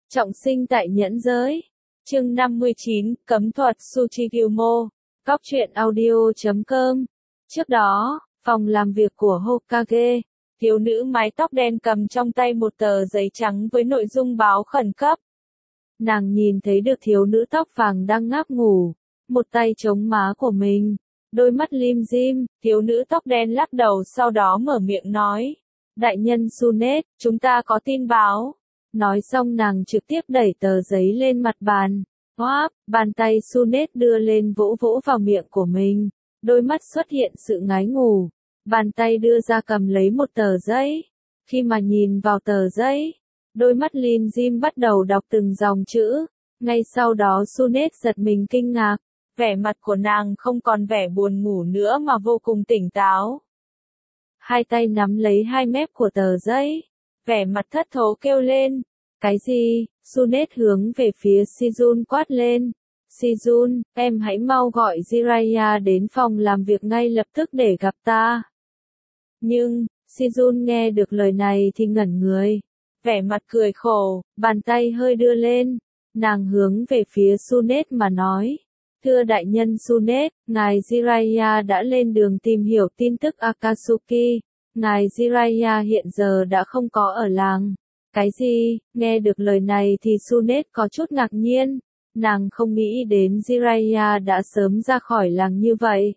Trọng sinh tại nhẫn giới. Chương 59, Cấm thuật Tsuchigumo. Cóc truyện audio.com. Trước đó, phòng làm việc của Hokage, thiếu nữ mái tóc đen cầm trong tay một tờ giấy trắng với nội dung báo khẩn cấp. Nàng nhìn thấy được thiếu nữ tóc vàng đang ngáp ngủ, một tay chống má của mình, đôi mắt lim dim, thiếu nữ tóc đen lắc đầu sau đó mở miệng nói. Đại nhân Tsunade, chúng ta có tin báo. Nói xong nàng trực tiếp đẩy tờ giấy lên mặt bàn. Hoáp, bàn tay Tsunade đưa lên vỗ vỗ vào miệng của mình. Đôi mắt xuất hiện sự ngái ngủ. Bàn tay đưa ra cầm lấy một tờ giấy. Khi mà nhìn vào tờ giấy, đôi mắt lim dim bắt đầu đọc từng dòng chữ. Ngay sau đó Tsunade giật mình kinh ngạc. Vẻ mặt của nàng không còn vẻ buồn ngủ nữa mà vô cùng tỉnh táo. Hai tay nắm lấy hai mép của tờ giấy. Vẻ mặt thất thố kêu lên. Cái gì? Tsunade hướng về phía Shizun quát lên. Shizun, em hãy mau gọi Jiraiya đến phòng làm việc ngay lập tức để gặp ta. Nhưng, Shizun nghe được lời này thì ngẩn người. Vẻ mặt cười khổ, bàn tay hơi đưa lên. Nàng hướng về phía Tsunade mà nói. Thưa đại nhân Tsunade, ngài Jiraiya đã lên đường tìm hiểu tin tức Akatsuki. Ngài Jiraiya hiện giờ đã không có ở làng. Cái gì? Nghe được lời này thì Tsunade có chút ngạc nhiên. Nàng không nghĩ đến Jiraiya đã sớm ra khỏi làng như vậy.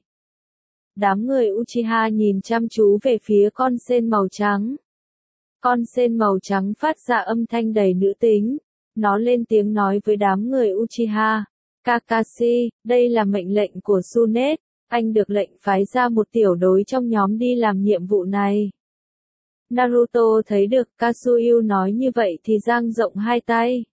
Đám người Uchiha nhìn chăm chú về phía con sên màu trắng. Con sên màu trắng phát ra âm thanh đầy nữ tính. Nó lên tiếng nói với đám người Uchiha. Kakashi, đây là mệnh lệnh của Tsunade. Anh được lệnh phái ra một tiểu đối trong nhóm đi làm nhiệm vụ này. Naruto thấy được Kasuyu nói như vậy thì dang rộng hai tay.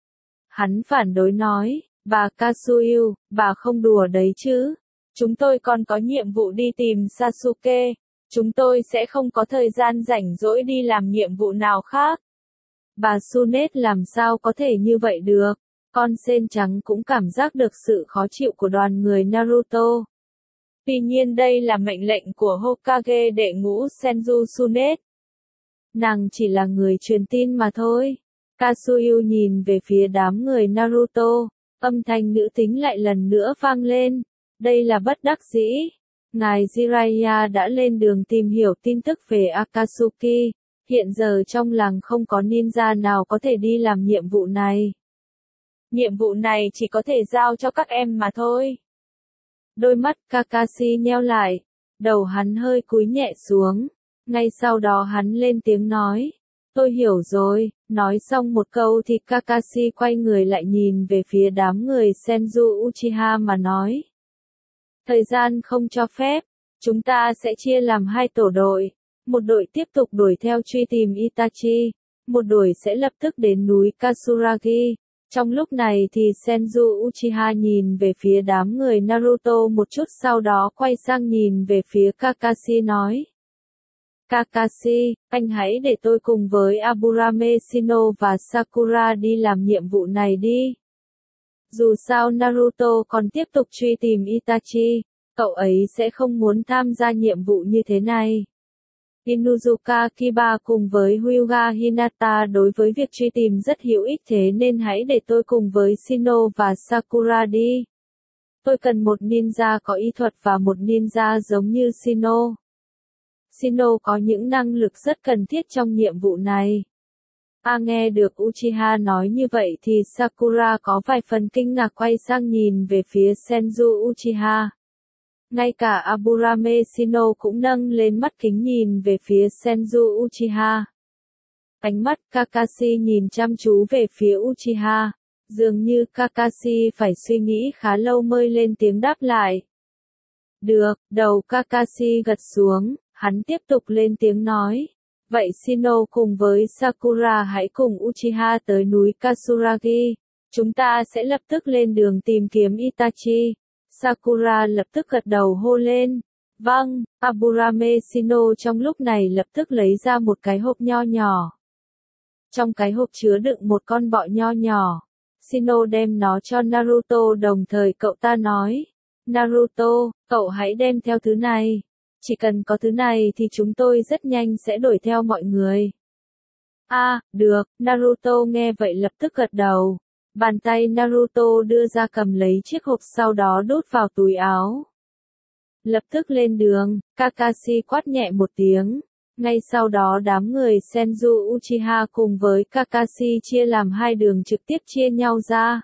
Hắn phản đối nói, bà Kasuyu, bà không đùa đấy chứ. Chúng tôi còn có nhiệm vụ đi tìm Sasuke. Chúng tôi sẽ không có thời gian rảnh rỗi đi làm nhiệm vụ nào khác. Bà Tsunade làm sao có thể như vậy được. Con sên trắng cũng cảm giác được sự khó chịu của đoàn người Naruto. Tuy nhiên đây là mệnh lệnh của Hokage đệ ngũ Senju Tsunade. Nàng chỉ là người truyền tin mà thôi. Kasuyu nhìn về phía đám người Naruto, âm thanh nữ tính lại lần nữa vang lên. Đây là bất đắc dĩ. Ngài Jiraiya đã lên đường tìm hiểu tin tức về Akatsuki. Hiện giờ trong làng không có ninja nào có thể đi làm nhiệm vụ này. Nhiệm vụ này chỉ có thể giao cho các em mà thôi. Đôi mắt Kakashi nheo lại, đầu hắn hơi cúi nhẹ xuống. Ngay sau đó hắn lên tiếng nói. Tôi hiểu rồi, nói xong một câu thì Kakashi quay người lại nhìn về phía đám người Senju Uchiha mà nói. Thời gian không cho phép, chúng ta sẽ chia làm hai tổ đội. Một đội tiếp tục đuổi theo truy tìm Itachi, một đội sẽ lập tức đến núi Katsuragi. Trong lúc này thì Senju Uchiha nhìn về phía đám người Naruto một chút sau đó quay sang nhìn về phía Kakashi nói. Kakashi, anh hãy để tôi cùng với Aburame Shino và Sakura đi làm nhiệm vụ này đi. Dù sao Naruto còn tiếp tục truy tìm Itachi, cậu ấy sẽ không muốn tham gia nhiệm vụ như thế này. Inuzuka Kiba cùng với Hyuga Hinata đối với việc truy tìm rất hữu ích thế nên hãy để tôi cùng với Shino và Sakura đi. Tôi cần một ninja có y thuật và một ninja giống như Shino. Shino có những năng lực rất cần thiết trong nhiệm vụ này. Nghe được Uchiha nói như vậy thì Sakura có vài phần kinh ngạc quay sang nhìn về phía Senju Uchiha. Ngay cả Aburame Shino cũng nâng lên mắt kính nhìn về phía Senju Uchiha. Ánh mắt Kakashi nhìn chăm chú về phía Uchiha. Dường như Kakashi phải suy nghĩ khá lâu mới lên tiếng đáp lại. Được, đầu Kakashi gật xuống, hắn tiếp tục lên tiếng nói. Vậy Shino cùng với Sakura hãy cùng Uchiha tới núi Katsuragi. Chúng ta sẽ lập tức lên đường tìm kiếm Itachi. Sakura lập tức gật đầu hô lên. Vâng, Aburame Shino trong lúc này lập tức lấy ra một cái hộp nho nhỏ. Trong cái hộp chứa đựng một con bọ nho nhỏ. Shino đem nó cho Naruto đồng thời cậu ta nói. Naruto, cậu hãy đem theo thứ này. Chỉ cần có thứ này thì chúng tôi rất nhanh sẽ đuổi theo mọi người. Được, Naruto nghe vậy lập tức gật đầu. Bàn tay Naruto đưa ra cầm lấy chiếc hộp sau đó đút vào túi áo. Lập tức lên đường, Kakashi quát nhẹ một tiếng. Ngay sau đó đám người Senju Uchiha cùng với Kakashi chia làm hai đường trực tiếp chia nhau ra.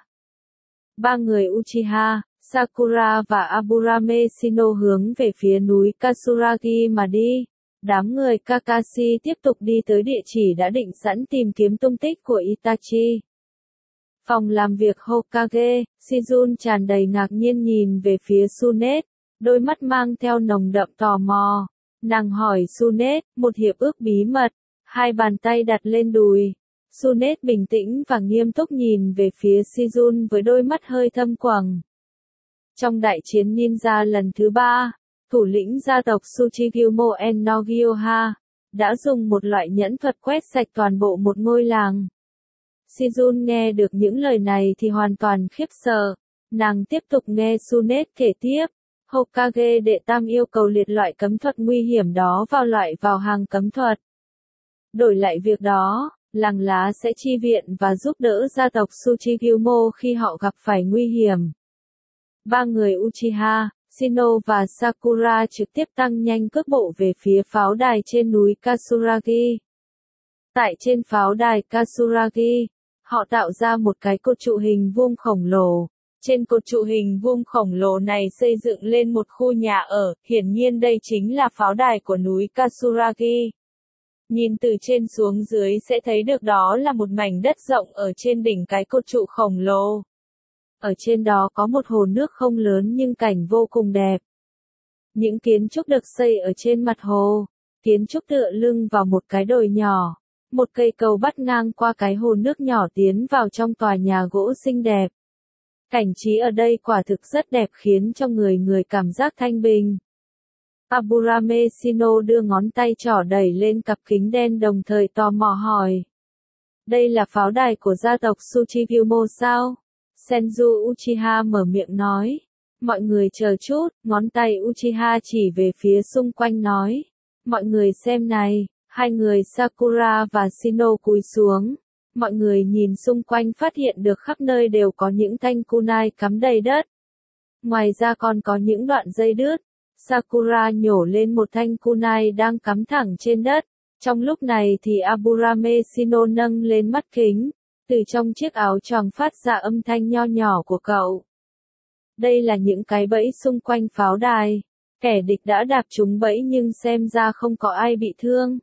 Ba người Uchiha, Sakura và Aburame Shino hướng về phía núi Katsuragi mà đi. Đám người Kakashi tiếp tục đi tới địa chỉ đã định sẵn tìm kiếm tung tích của Itachi. Phòng làm việc Hokage, Shizun tràn đầy ngạc nhiên nhìn về phía Tsunade, đôi mắt mang theo nồng đậm tò mò. Nàng hỏi Tsunade, một hiệp ước bí mật, hai bàn tay đặt lên đùi. Tsunade bình tĩnh và nghiêm túc nhìn về phía Shizun với đôi mắt hơi thâm quầng. Trong đại chiến ninja lần thứ 3, thủ lĩnh gia tộc Tsuchigumo Ennogyoha đã dùng một loại nhẫn thuật quét sạch toàn bộ một ngôi làng. Shizun nghe được những lời này thì hoàn toàn khiếp sợ. Nàng tiếp tục nghe Tsunade kể tiếp. Hokage đệ tam yêu cầu liệt loại cấm thuật nguy hiểm đó vào hàng cấm thuật. Đổi lại việc đó, làng lá sẽ chi viện và giúp đỡ gia tộc Tsuchigumo khi họ gặp phải nguy hiểm. Ba người Uchiha, Shino và Sakura trực tiếp tăng nhanh cước bộ về phía pháo đài trên núi Katsuragi. Tại trên pháo đài Katsuragi, họ tạo ra một cái cột trụ hình vuông khổng lồ. Trên cột trụ hình vuông khổng lồ này xây dựng lên một khu nhà ở, hiển nhiên đây chính là pháo đài của núi Katsuragi. Nhìn từ trên xuống dưới sẽ thấy được đó là một mảnh đất rộng ở trên đỉnh cái cột trụ khổng lồ. Ở trên đó có một hồ nước không lớn nhưng cảnh vô cùng đẹp. Những kiến trúc được xây ở trên mặt hồ, kiến trúc tựa lưng vào một cái đồi nhỏ. Một cây cầu bắt ngang qua cái hồ nước nhỏ tiến vào trong tòa nhà gỗ xinh đẹp. Cảnh trí ở đây quả thực rất đẹp khiến cho người cảm giác thanh bình. Aburame Shino đưa ngón tay trỏ đẩy lên cặp kính đen đồng thời tò mò hỏi. Đây là pháo đài của gia tộc Tsuchigumo sao? Senju Uchiha mở miệng nói. Mọi người chờ chút, ngón tay Uchiha chỉ về phía xung quanh nói. Mọi người xem này, hai người Sakura và Shino cúi xuống. Mọi người nhìn xung quanh phát hiện được khắp nơi đều có những thanh kunai cắm đầy đất. Ngoài ra còn có những đoạn dây đứt. Sakura nhổ lên một thanh kunai đang cắm thẳng trên đất. Trong lúc này thì Aburame Shino nâng lên mắt kính. Từ trong chiếc áo choàng phát ra âm thanh nho nhỏ của cậu. Đây là những cái bẫy xung quanh pháo đài. Kẻ địch đã đạp trúng bẫy nhưng xem ra không có ai bị thương.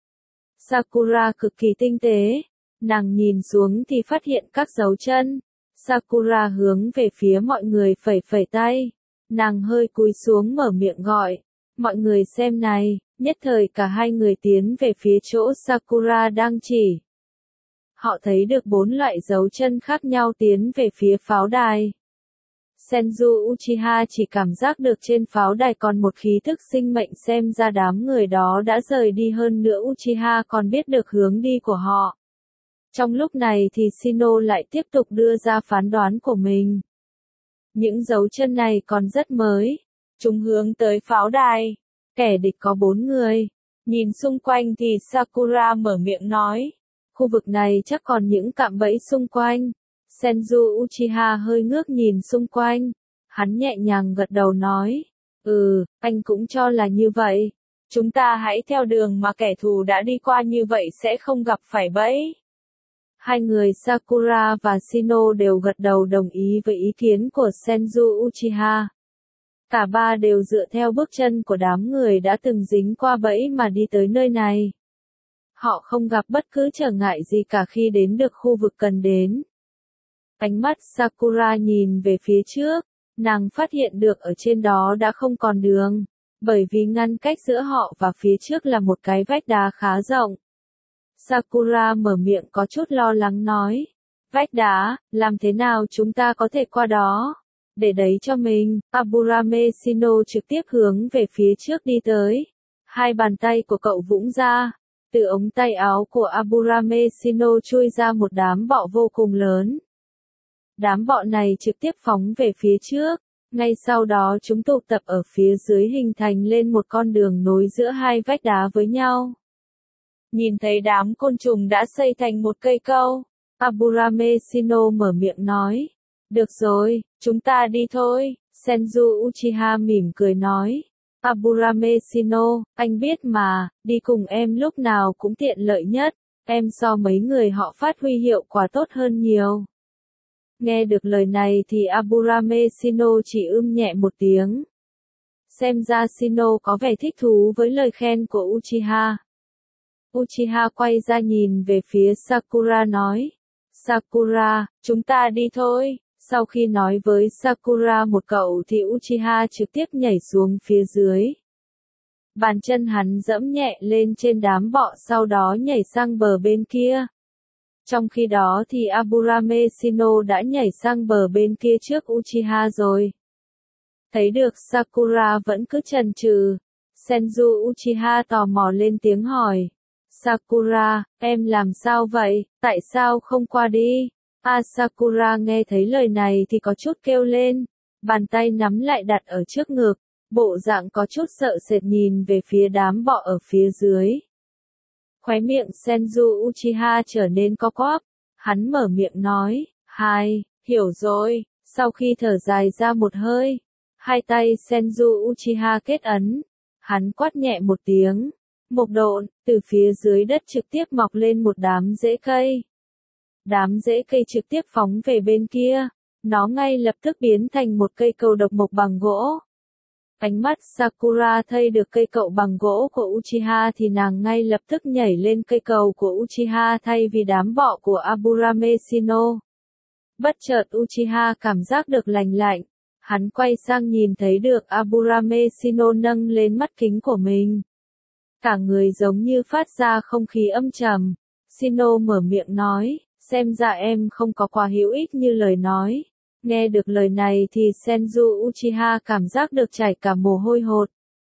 Sakura cực kỳ tinh tế. Nàng nhìn xuống thì phát hiện các dấu chân. Sakura hướng về phía mọi người phẩy phẩy tay. Nàng hơi cúi xuống mở miệng gọi. Mọi người xem này, nhất thời cả hai người tiến về phía chỗ Sakura đang chỉ. Họ thấy được 4 loại dấu chân khác nhau tiến về phía pháo đài. Senju Uchiha chỉ cảm giác được trên pháo đài còn một khí thức sinh mệnh xem ra đám người đó đã rời đi hơn nữa Uchiha còn biết được hướng đi của họ. Trong lúc này thì Shino lại tiếp tục đưa ra phán đoán của mình. Những dấu chân này còn rất mới. Chúng hướng tới pháo đài. Kẻ địch có 4 người. Nhìn xung quanh thì Sakura mở miệng nói. Khu vực này chắc còn những cạm bẫy xung quanh. Senju Uchiha hơi ngước nhìn xung quanh. Hắn nhẹ nhàng gật đầu nói. Anh cũng cho là như vậy. Chúng ta hãy theo đường mà kẻ thù đã đi qua như vậy sẽ không gặp phải bẫy. Hai người Sakura và Shino đều gật đầu đồng ý với ý kiến của Senju Uchiha. Cả ba đều dựa theo bước chân của đám người đã từng dính qua bẫy mà đi tới nơi này. Họ không gặp bất cứ trở ngại gì cả khi đến được khu vực cần đến. Ánh mắt Sakura nhìn về phía trước, nàng phát hiện được ở trên đó đã không còn đường, bởi vì ngăn cách giữa họ và phía trước là một cái vách đá khá rộng. Sakura mở miệng có chút lo lắng nói. Vách đá, làm thế nào chúng ta có thể qua đó? Để đấy cho mình, Aburame Shino trực tiếp hướng về phía trước đi tới. Hai bàn tay của cậu vũng ra. Từ ống tay áo của Aburame Shino chui ra một đám bọ vô cùng lớn. Đám bọ này trực tiếp phóng về phía trước. Ngay sau đó chúng tụ tập ở phía dưới hình thành lên một con đường nối giữa hai vách đá với nhau. nhìn thấy đám côn trùng đã xây thành một cây câu. Aburame Shino mở miệng nói. Được rồi, chúng ta đi thôi. Senju Uchiha mỉm cười nói. Aburame Shino, anh biết mà, đi cùng em lúc nào cũng tiện lợi nhất. Em so mấy người họ phát huy hiệu quả tốt hơn nhiều. Nghe được lời này thì Aburame Shino chỉ nhẹ một tiếng. Xem ra Shino có vẻ thích thú với lời khen của Uchiha. Uchiha quay ra nhìn về phía Sakura nói. Sakura, chúng ta đi thôi. Sau khi nói với Sakura một câu thì Uchiha trực tiếp nhảy xuống phía dưới. Bàn chân hắn giẫm nhẹ lên trên đám bọ sau đó nhảy sang bờ bên kia. Trong khi đó thì Aburame Shino đã nhảy sang bờ bên kia trước Uchiha rồi. Thấy được Sakura vẫn cứ chần chừ, Senju Uchiha tò mò lên tiếng hỏi. Sakura, em làm sao vậy, tại sao không qua đi? Sakura nghe thấy lời này thì có chút kêu lên, bàn tay nắm lại đặt ở trước ngực, bộ dạng có chút sợ sệt nhìn về phía đám bọ ở phía dưới. Khóe miệng Senju Uchiha trở nên co quắp, hắn mở miệng nói, hiểu rồi, sau khi thở dài ra một hơi, hai tay Senju Uchiha kết ấn, hắn quát nhẹ một tiếng, mộc độn, từ phía dưới đất trực tiếp mọc lên một đám rễ cây. Đám rễ cây trực tiếp phóng về bên kia, nó ngay lập tức biến thành một cây cầu độc mộc bằng gỗ. Ánh mắt Sakura thấy được cây cậu bằng gỗ của Uchiha thì nàng ngay lập tức nhảy lên cây cầu của Uchiha thay vì đám bọ của Aburame Shino. Bất chợt Uchiha cảm giác được lành lạnh, hắn quay sang nhìn thấy được Aburame Shino nâng lên mắt kính của mình. Cả người giống như phát ra không khí âm trầm. Shino mở miệng nói, xem ra em không có quá hữu ích như lời nói. Nghe được lời này thì Senju Uchiha cảm giác được chảy cả mồ hôi hột.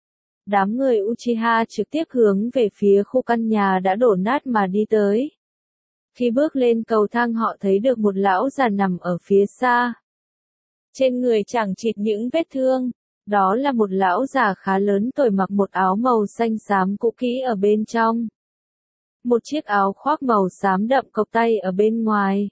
Đám người Uchiha trực tiếp hướng về phía khu căn nhà đã đổ nát mà đi tới. Khi bước lên cầu thang họ thấy được một lão già nằm ở phía xa. Trên người chẳng chịt những vết thương. Đó là một lão già khá lớn tuổi mặc một áo màu xanh xám cũ kỹ ở bên trong. Một chiếc áo khoác màu xám đậm cộc tay ở bên ngoài.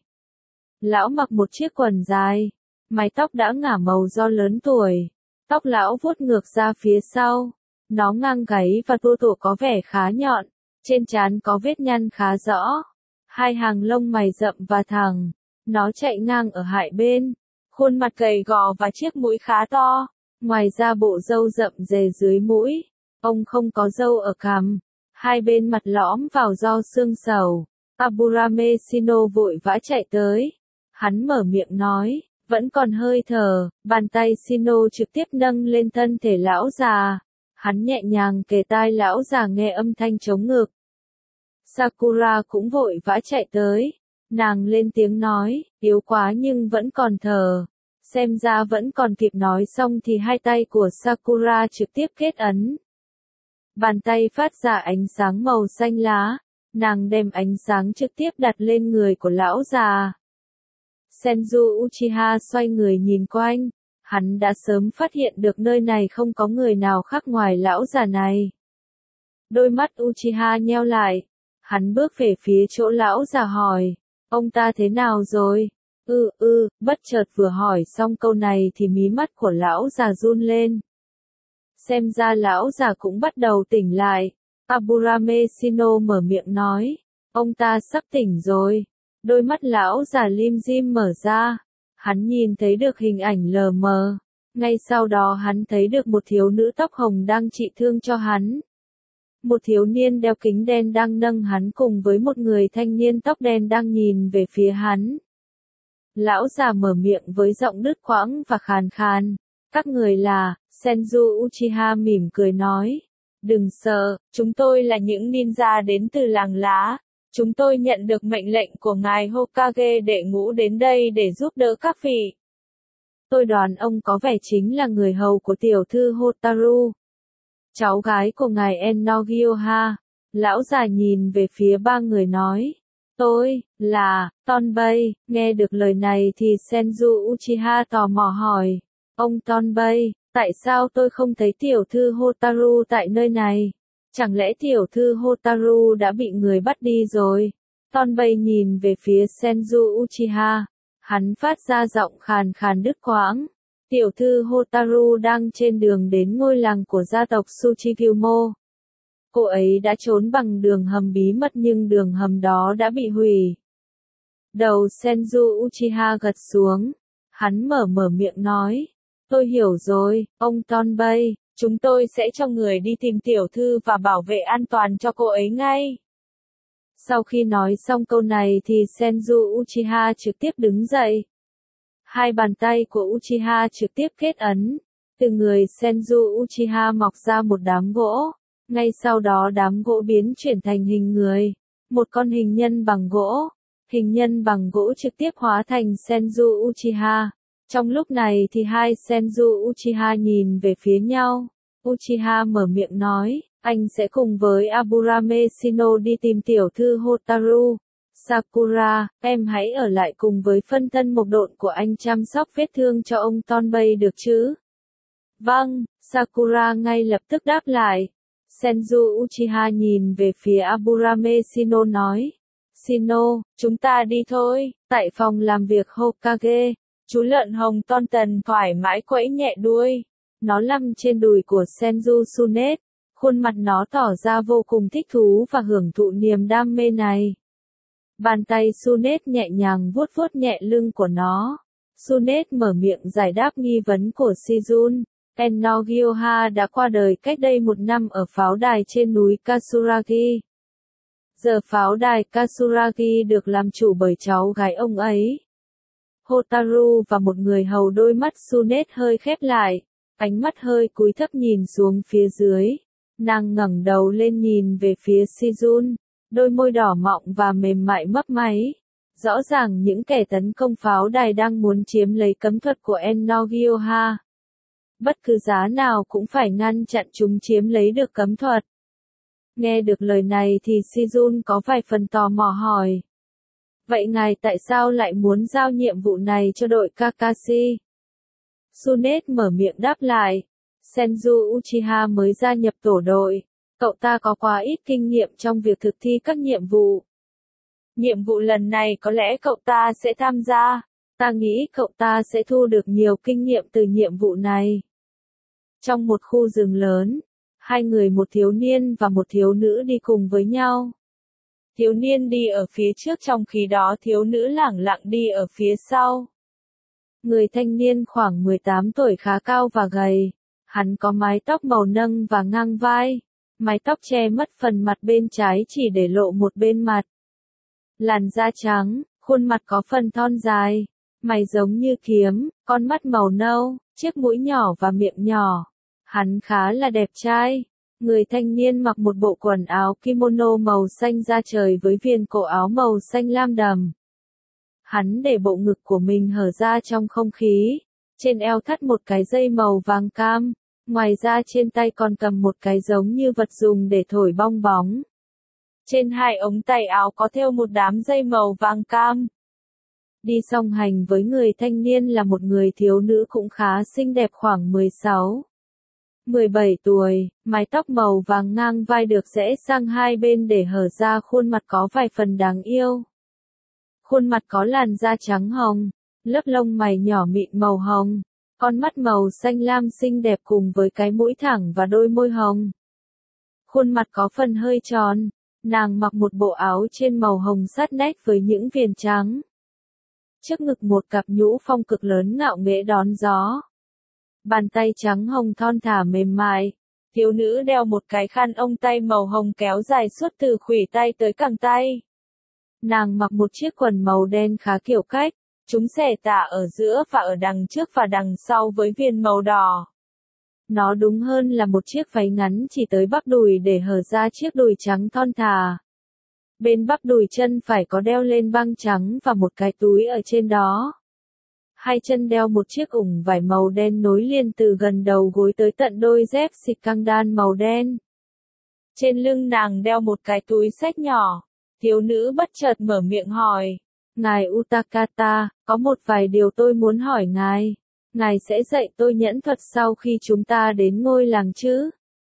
Lão mặc một chiếc quần dài, mái tóc đã ngả màu do lớn tuổi. Tóc lão vuốt ngược ra phía sau, nó ngang gáy và tua tủa có vẻ khá nhọn, trên trán có vết nhăn khá rõ. Hai hàng lông mày rậm và thẳng, nó chạy ngang ở hai bên, khuôn mặt gầy gò và chiếc mũi khá to. Ngoài ra bộ râu rậm rề dưới mũi, ông không có râu ở cằm, hai bên mặt lõm vào do xương sầu. Aburame Shino vội vã chạy tới. Hắn mở miệng nói, vẫn còn hơi thở, bàn tay Shino trực tiếp nâng lên thân thể lão già. Hắn nhẹ nhàng kề tai lão già nghe âm thanh chống ngực. Sakura cũng vội vã chạy tới. Nàng lên tiếng nói, yếu quá nhưng vẫn còn thở. Xem ra vẫn còn kịp nói xong thì hai tay của Sakura trực tiếp kết ấn. Bàn tay phát ra ánh sáng màu xanh lá, nàng đem ánh sáng trực tiếp đặt lên người của lão già. Senju Uchiha xoay người nhìn quanh, hắn đã sớm phát hiện được nơi này không có người nào khác ngoài lão già này. Đôi mắt Uchiha nheo lại, hắn bước về phía chỗ lão già hỏi, ông ta thế nào rồi? Bất chợt vừa hỏi xong câu này thì mí mắt của lão già run lên. Xem ra lão già cũng bắt đầu tỉnh lại. Aburame Shino mở miệng nói, ông ta sắp tỉnh rồi. Đôi mắt lão già lim dim mở ra, hắn nhìn thấy được hình ảnh lờ mờ. Ngay sau đó hắn thấy được một thiếu nữ tóc hồng đang trị thương cho hắn. Một thiếu niên đeo kính đen đang nâng hắn cùng với một người thanh niên tóc đen đang nhìn về phía hắn. Lão già mở miệng với giọng đứt quãng và khàn khàn. Các người là, Senju Uchiha mỉm cười nói. Đừng sợ, chúng tôi là những ninja đến từ làng lá. Chúng tôi nhận được mệnh lệnh của ngài Hokage đệ ngũ đến đây để giúp đỡ các vị. Tôi đoán ông có vẻ chính là người hầu của tiểu thư Hotaru, cháu gái của ngài Ennogyoha. Lão già nhìn về phía ba người nói. Tôi, là, Tonbei. Nghe được lời này thì Senju Uchiha tò mò hỏi. Ông Tonbei, tại sao tôi không thấy tiểu thư Hotaru tại nơi này? Chẳng lẽ tiểu thư Hotaru đã bị người bắt đi rồi? Tonbei nhìn về phía Senju Uchiha. Hắn phát ra giọng khàn khàn đứt quãng. Tiểu thư Hotaru đang trên đường đến ngôi làng của gia tộc Tsuchigumo. Cô ấy đã trốn bằng đường hầm bí mật nhưng đường hầm đó đã bị hủy. Đầu Senju Uchiha gật xuống. Hắn mở miệng nói. Tôi hiểu rồi, ông Tonbei. Chúng tôi sẽ cho người đi tìm tiểu thư và bảo vệ an toàn cho cô ấy ngay. Sau khi nói xong câu này thì Senju Uchiha trực tiếp đứng dậy. Hai bàn tay của Uchiha trực tiếp kết ấn. Từ người Senju Uchiha mọc ra một đám gỗ. Ngay sau đó đám gỗ biến chuyển thành hình người. Một con hình nhân bằng gỗ. Hình nhân bằng gỗ trực tiếp hóa thành Senju Uchiha. Trong lúc này thì hai Senju Uchiha nhìn về phía nhau. Uchiha mở miệng nói, anh sẽ cùng với Aburame Shino đi tìm tiểu thư Hotaru. Sakura, em hãy ở lại cùng với phân thân mộc độn của anh chăm sóc vết thương cho ông Tonbei được chứ? Vâng, Sakura ngay lập tức đáp lại. Senju Uchiha nhìn về phía Aburame Shino nói. Shino, chúng ta đi thôi. Tại phòng làm việc Hokage, chú lợn hồng Tonton thoải mái quẫy nhẹ đuôi. Nó nằm trên đùi của Senju Tsunet. Khuôn mặt nó tỏ ra vô cùng thích thú và hưởng thụ niềm đam mê này. Bàn tay Tsunet nhẹ nhàng vuốt vuốt nhẹ lưng của nó. Tsunet mở miệng giải đáp nghi vấn của Shizun. Ennogyoha đã qua đời cách đây 1 năm ở pháo đài trên núi Katsuragi. Giờ pháo đài Katsuragi được làm chủ bởi cháu gái ông ấy. Hotaru và một người hầu, đôi mắt Tsunet hơi khép lại. Ánh mắt hơi cúi thấp nhìn xuống phía dưới. Nàng ngẩng đầu lên nhìn về phía Shizun. Đôi môi đỏ mọng và mềm mại mấp máy. Rõ ràng những kẻ tấn công pháo đài đang muốn chiếm lấy cấm thuật của Ennogyoha. Bất cứ giá nào cũng phải ngăn chặn chúng chiếm lấy được cấm thuật. Nghe được lời này thì Shizun có vài phần tò mò hỏi. Vậy ngài tại sao lại muốn giao nhiệm vụ này cho đội Kakashi? Tsunet mở miệng đáp lại. Senju Uchiha mới gia nhập tổ đội. Cậu ta có quá ít kinh nghiệm trong việc thực thi các nhiệm vụ. Nhiệm vụ lần này có lẽ cậu ta sẽ tham gia. Ta nghĩ cậu ta sẽ thu được nhiều kinh nghiệm từ nhiệm vụ này. Trong một khu rừng lớn, hai người, một thiếu niên và một thiếu nữ đi cùng với nhau. Thiếu niên đi ở phía trước trong khi đó thiếu nữ lẳng lặng đi ở phía sau. Người thanh niên khoảng 18 tuổi khá cao và gầy. Hắn có mái tóc màu nâng và ngang vai. Mái tóc che mất phần mặt bên trái chỉ để lộ một bên mặt. Làn da trắng, khuôn mặt có phần thon dài. Mày giống như kiếm, con mắt màu nâu, chiếc mũi nhỏ và miệng nhỏ. Hắn khá là đẹp trai. Người thanh niên mặc một bộ quần áo kimono màu xanh da trời với viền cổ áo màu xanh lam đầm. Hắn để bộ ngực của mình hở ra trong không khí. Trên eo thắt một cái dây màu vàng cam. Ngoài ra trên tay còn cầm một cái giống như vật dùng để thổi bong bóng. Trên hai ống tay áo có thêu một đám dây màu vàng cam. Đi song hành với người thanh niên là một người thiếu nữ cũng khá xinh đẹp khoảng 17 tuổi, mái tóc màu vàng ngang vai được rẽ sang hai bên để hở ra khuôn mặt có vài phần đáng yêu. Khuôn mặt có làn da trắng hồng, lớp lông mày nhỏ mịn màu hồng, con mắt màu xanh lam xinh đẹp cùng với cái mũi thẳng và đôi môi hồng. Khuôn mặt có phần hơi tròn, nàng mặc một bộ áo trên màu hồng sát nét với những viền trắng. Trước ngực một cặp nhũ phong cực lớn ngạo nghễ đón gió. Bàn tay trắng hồng thon thả mềm mại. Thiếu nữ đeo một cái khăn ông tay màu hồng kéo dài suốt từ khuỷu tay tới cẳng tay. Nàng mặc một chiếc quần màu đen khá kiểu cách. Chúng xẻ tả ở giữa và ở đằng trước và đằng sau với viền màu đỏ. Nó đúng hơn là một chiếc váy ngắn chỉ tới bắp đùi để hở ra chiếc đùi trắng thon thả. Bên bắp đùi chân phải có đeo lên băng trắng và một cái túi ở trên đó. Hai chân đeo một chiếc ủng vải màu đen nối liền từ gần đầu gối tới tận đôi dép xịt căng đan màu đen. Trên lưng nàng đeo một cái túi xách nhỏ. Thiếu nữ bất chợt mở miệng hỏi. Ngài Utakata, có một vài điều tôi muốn hỏi ngài. Ngài sẽ dạy tôi nhẫn thuật sau khi chúng ta đến ngôi làng chứ?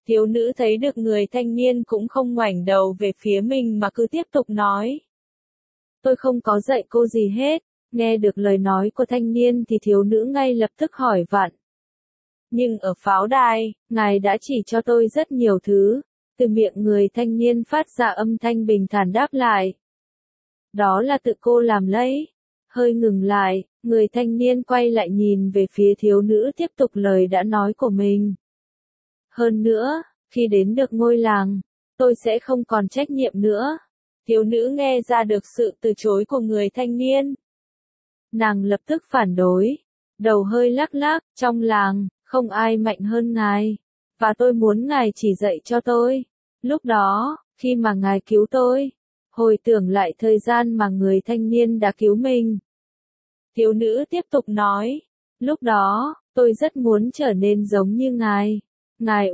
Thiếu nữ thấy được người thanh niên cũng không ngoảnh đầu về phía mình mà cứ tiếp tục nói. Tôi không có dạy cô gì hết. Nghe được lời nói của thanh niên thì thiếu nữ ngay lập tức hỏi vặn. Nhưng ở pháo đài, ngài đã chỉ cho tôi rất nhiều thứ. Từ miệng người thanh niên phát ra âm thanh bình thản đáp lại. Đó là tự cô làm lấy. Hơi ngừng lại, người thanh niên quay lại nhìn về phía thiếu nữ tiếp tục lời đã nói của mình. Hơn nữa, khi đến được ngôi làng, tôi sẽ không còn trách nhiệm nữa. Thiếu nữ nghe ra được sự từ chối của người thanh niên. Nàng lập tức phản đối. Đầu hơi lắc lắc, trong làng, không ai mạnh hơn ngài. Và tôi muốn ngài chỉ dạy cho tôi. Lúc đó, khi mà ngài cứu tôi, hồi tưởng lại thời gian mà người thanh niên đã cứu mình. Thiếu nữ tiếp tục nói. Lúc đó, tôi rất muốn trở nên giống như ngài. Ngài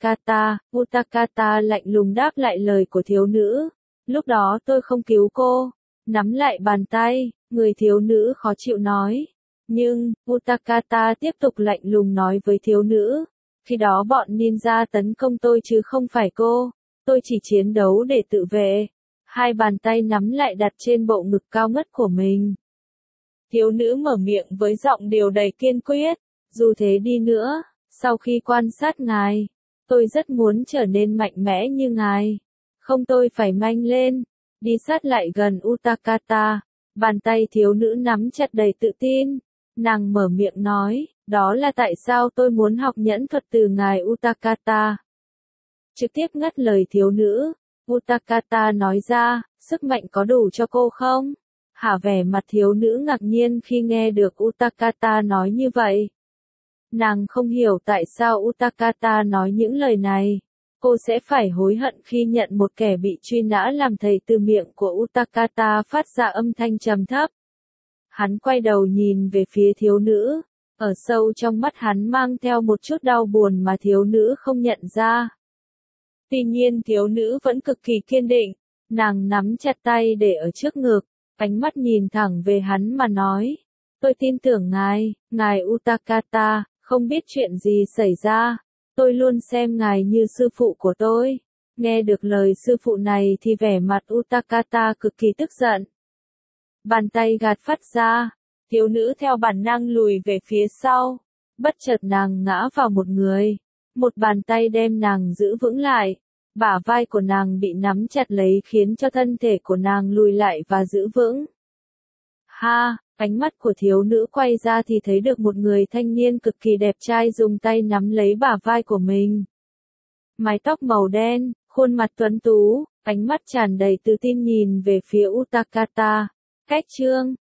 Utakata lạnh lùng đáp lại lời của thiếu nữ. Lúc đó tôi không cứu cô. Nắm lại bàn tay, người thiếu nữ khó chịu nói. Nhưng, Utakata tiếp tục lạnh lùng nói với thiếu nữ. Khi đó bọn ninja tấn công tôi chứ không phải cô. Tôi chỉ chiến đấu để tự vệ. Hai bàn tay nắm lại đặt trên bộ ngực cao ngất của mình. Thiếu nữ mở miệng với giọng điệu đầy kiên quyết. Dù thế đi nữa, sau khi quan sát ngài, tôi rất muốn trở nên mạnh mẽ như ngài. Không tôi phải manh lên. Đi sát lại gần Utakata. Bàn tay thiếu nữ nắm chặt đầy tự tin. Nàng mở miệng nói, đó là tại sao tôi muốn học nhẫn thuật từ ngài Utakata. Trực tiếp ngắt lời thiếu nữ, Utakata nói ra, sức mạnh có đủ cho cô không? Hả, vẻ mặt thiếu nữ ngạc nhiên khi nghe được Utakata nói như vậy. Nàng không hiểu tại sao Utakata nói những lời này. Cô sẽ phải hối hận khi nhận một kẻ bị truy nã làm thầy. Từ miệng của Utakata phát ra âm thanh trầm thấp. Hắn quay đầu nhìn về phía thiếu nữ. Ở sâu trong mắt hắn mang theo một chút đau buồn mà thiếu nữ không nhận ra. Tuy nhiên thiếu nữ vẫn cực kỳ kiên định. Nàng nắm chặt tay để ở trước ngực. Ánh mắt nhìn thẳng về hắn mà nói. Tôi tin tưởng ngài, ngài Utakata, không biết chuyện gì xảy ra. Tôi luôn xem ngài như sư phụ của tôi. Nghe được lời sư phụ này thì vẻ mặt Utakata cực kỳ tức giận. Bàn tay gạt phát ra. Thiếu nữ theo bản năng lùi về phía sau. Bất chợt nàng ngã vào một người. Một bàn tay đem nàng giữ vững lại. Bả vai của nàng bị nắm chặt lấy khiến cho thân thể của nàng lùi lại và giữ vững. Ha, ánh mắt của thiếu nữ quay ra thì thấy được một người thanh niên cực kỳ đẹp trai dùng tay nắm lấy bả vai của mình. Mái tóc màu đen, khuôn mặt tuấn tú, ánh mắt tràn đầy tự tin nhìn về phía Utakata. Cách chương